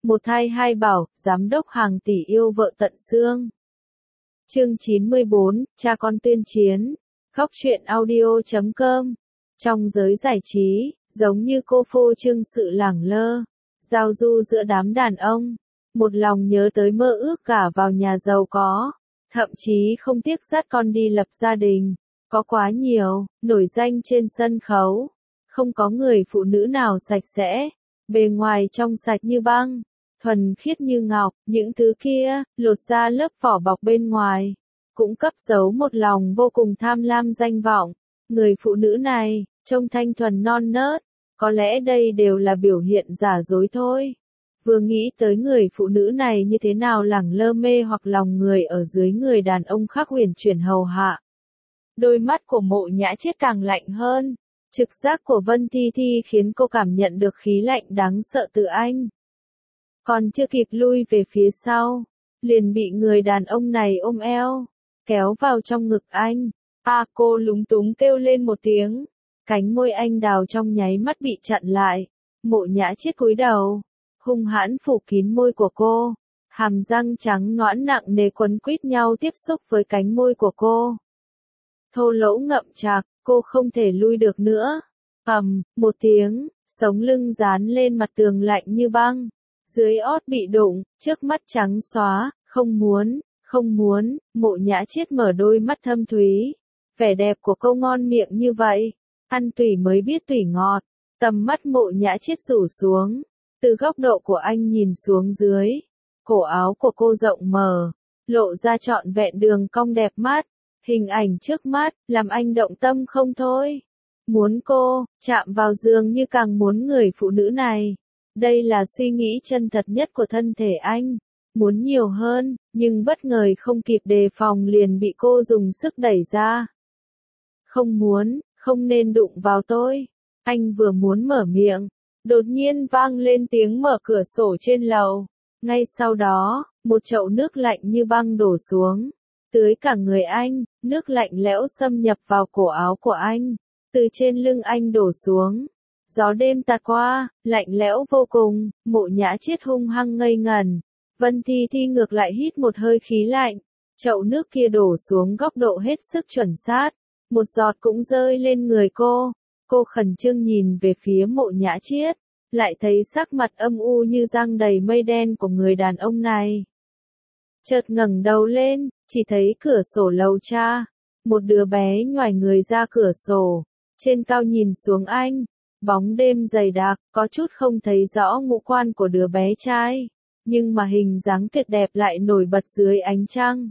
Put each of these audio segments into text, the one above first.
Một thai hai bảo, giám đốc hàng tỷ yêu vợ tận xương. Chương 94, cha con tuyên chiến. Góc truyện audio.com. Trong giới giải trí, giống như cô phô trương sự lẳng lơ, giao du giữa đám đàn ông, một lòng nhớ tới mơ ước gả vào nhà giàu có, thậm chí không tiếc dắt con đi lập gia đình. Có quá nhiều, nổi danh trên sân khấu. Không có người phụ nữ nào sạch sẽ, bề ngoài trong sạch như băng, thuần khiết như ngọc, những thứ kia, lột ra lớp vỏ bọc bên ngoài, cũng cất giấu một lòng vô cùng tham lam danh vọng. Người phụ nữ này, trông thanh thuần non nớt, có lẽ đây đều là biểu hiện giả dối thôi. Vừa nghĩ tới người phụ nữ này như thế nào lẳng lơ mê hoặc lòng người ở dưới người đàn ông khác huyền chuyển hầu hạ. Đôi mắt của Mộ Nhã Chiết càng lạnh hơn. Trực giác của Vân Thi Thi khiến cô cảm nhận được khí lạnh đáng sợ từ anh. Còn chưa kịp lui về phía sau, liền bị người đàn ông này ôm eo, kéo vào trong ngực anh. Cô lúng túng kêu lên một tiếng. Cánh môi anh đào trong nháy mắt bị chặn lại. Mộ Nhã Chiết cúi đầu, hung hãn phủ kín môi của cô. Hàm răng trắng nõn nặng nề quấn quýt nhau tiếp xúc với cánh môi của cô. Thô lỗ ngậm chặt, cô không thể lui được nữa. Một tiếng, sống lưng dán lên mặt tường lạnh như băng. Dưới ót bị đụng, trước mắt trắng xóa, không muốn, Mộ Nhã Chiết mở đôi mắt thâm thúy. Vẻ đẹp của cô ngon miệng như vậy, ăn tủy mới biết tủy ngọt. Tầm mắt Mộ Nhã Chiết rủ xuống, từ góc độ của anh nhìn xuống dưới. Cổ áo của cô rộng mở, lộ ra trọn vẹn đường cong đẹp mắt. Hình ảnh trước mắt, làm anh động tâm không thôi. Muốn cô, chạm vào giường như càng muốn người phụ nữ này. Đây là suy nghĩ chân thật nhất của thân thể anh. Muốn nhiều hơn, nhưng bất ngờ không kịp đề phòng liền bị cô dùng sức đẩy ra. Không muốn, không nên đụng vào tôi. Anh vừa muốn mở miệng, đột nhiên vang lên tiếng mở cửa sổ trên lầu. Ngay sau đó, một chậu nước lạnh như băng đổ xuống. Tưới cả người anh, nước lạnh lẽo xâm nhập vào cổ áo của anh, từ trên lưng anh đổ xuống. Gió đêm tạt qua, lạnh lẽo vô cùng, Mộ Nhã Chiết hung hăng ngây ngẩn. Vân Thi Thi ngược lại hít một hơi khí lạnh. Chậu nước kia đổ xuống góc độ hết sức chuẩn xác, một giọt cũng rơi lên người cô. Cô khẩn trương nhìn về phía Mộ Nhã Chiết, lại thấy sắc mặt âm u như răng đầy mây đen của người đàn ông này. Chợt ngẩng đầu lên, chỉ thấy cửa sổ lầu cha. Một đứa bé nhoài người ra cửa sổ, trên cao nhìn xuống anh. Bóng đêm dày đặc, có chút không thấy rõ ngũ quan của đứa bé trai, nhưng mà hình dáng tuyệt đẹp lại nổi bật dưới ánh trăng.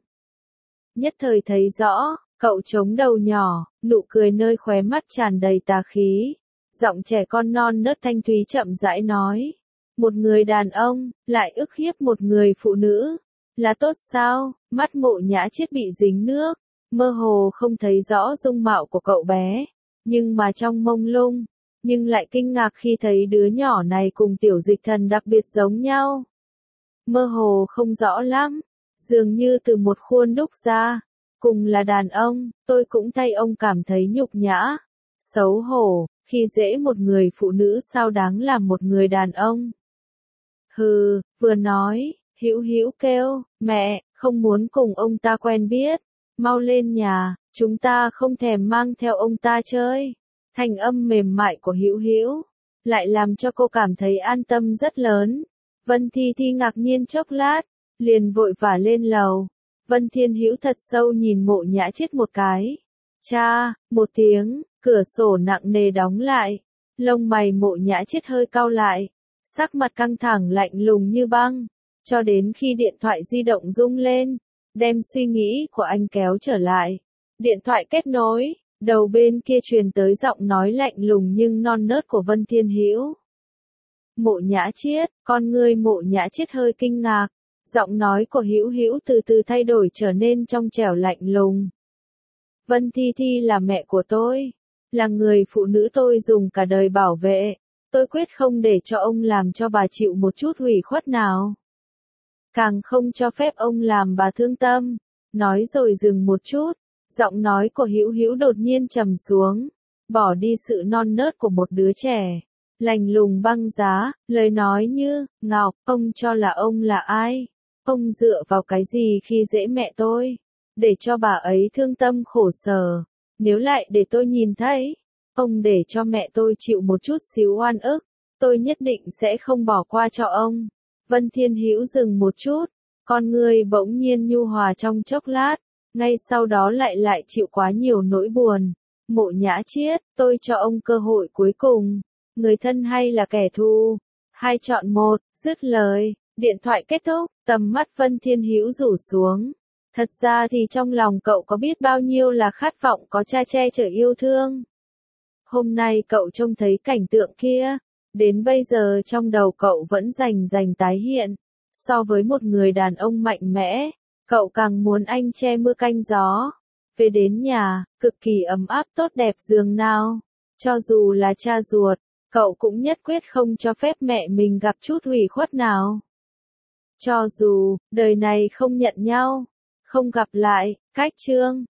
Nhất thời thấy rõ, cậu chống đầu nhỏ, nụ cười nơi khóe mắt tràn đầy tà khí. Giọng trẻ con non nớt thanh thúy chậm rãi nói. Một người đàn ông, lại ức hiếp một người phụ nữ. Là tốt sao? Mắt Mộ Nhã Chiết bị dính nước, mơ hồ không thấy rõ dung mạo của cậu bé, nhưng mà trong mông lung, nhưng lại kinh ngạc khi thấy đứa nhỏ này cùng Tiểu Dịch Thần đặc biệt giống nhau. Mơ hồ không rõ lắm, dường như từ một khuôn đúc ra, cùng là đàn ông, tôi cũng thay ông cảm thấy nhục nhã, xấu hổ, khi dễ một người phụ nữ sao đáng làm một người đàn ông. Hừ, vừa nói. Hữu Hữu kêu, mẹ, không muốn cùng ông ta quen biết, mau lên nhà, chúng ta không thèm mang theo ông ta chơi. Thanh âm mềm mại của Hữu Hữu lại làm cho cô cảm thấy an tâm rất lớn. Vân Thi Thi ngạc nhiên chốc lát, liền vội vã lên lầu. Vân Thiên Hữu thật sâu nhìn Mộ Nhã Chiết một cái. Cha, một tiếng, cửa sổ nặng nề đóng lại. Lông mày Mộ Nhã Chiết hơi cau lại, sắc mặt căng thẳng lạnh lùng như băng. Cho đến khi điện thoại di động rung lên, đem suy nghĩ của anh kéo trở lại. Điện thoại kết nối, đầu bên kia truyền tới giọng nói lạnh lùng nhưng non nớt của Vân Thiên Hữu. Mộ Nhã Chiết, con ngươi Mộ Nhã Chiết hơi kinh ngạc. Giọng nói của Hữu Hữu từ từ thay đổi trở nên trong trẻo lạnh lùng. Vân Thi Thi là mẹ của tôi, là người phụ nữ tôi dùng cả đời bảo vệ. Tôi quyết không để cho ông làm cho bà chịu một chút ủy khuất nào. Càng không cho phép ông làm bà thương tâm. Nói rồi dừng một chút, giọng nói của Hữu Hữu đột nhiên trầm xuống, bỏ đi sự non nớt của một đứa trẻ, lạnh lùng băng giá, lời nói như, Ngọc, ông cho là ông là ai? Ông dựa vào cái gì khi dễ mẹ tôi? Để cho bà ấy thương tâm khổ sở. Nếu lại để tôi nhìn thấy, ông để cho mẹ tôi chịu một chút xíu oan ức, tôi nhất định sẽ không bỏ qua cho ông. Vân Thiên Hữu dừng một chút, con người bỗng nhiên nhu hòa trong chốc lát, ngay sau đó lại chịu quá nhiều nỗi buồn. Mộ Nhã Chiết, tôi cho ông cơ hội cuối cùng, người thân hay là kẻ thù? Hai chọn một, dứt lời, điện thoại kết thúc, tầm mắt Vân Thiên Hữu rủ xuống. Thật ra thì trong lòng cậu có biết bao nhiêu là khát vọng có cha che chở yêu thương. Hôm nay cậu trông thấy cảnh tượng kia, đến bây giờ trong đầu cậu vẫn rành tái hiện. So với một người đàn ông mạnh mẽ, cậu càng muốn anh che mưa canh gió. Về đến nhà, cực kỳ ấm áp tốt đẹp giường nào. Cho dù là cha ruột, cậu cũng nhất quyết không cho phép mẹ mình gặp chút ủy khuất nào. Cho dù, đời này không nhận nhau, không gặp lại, cách chương.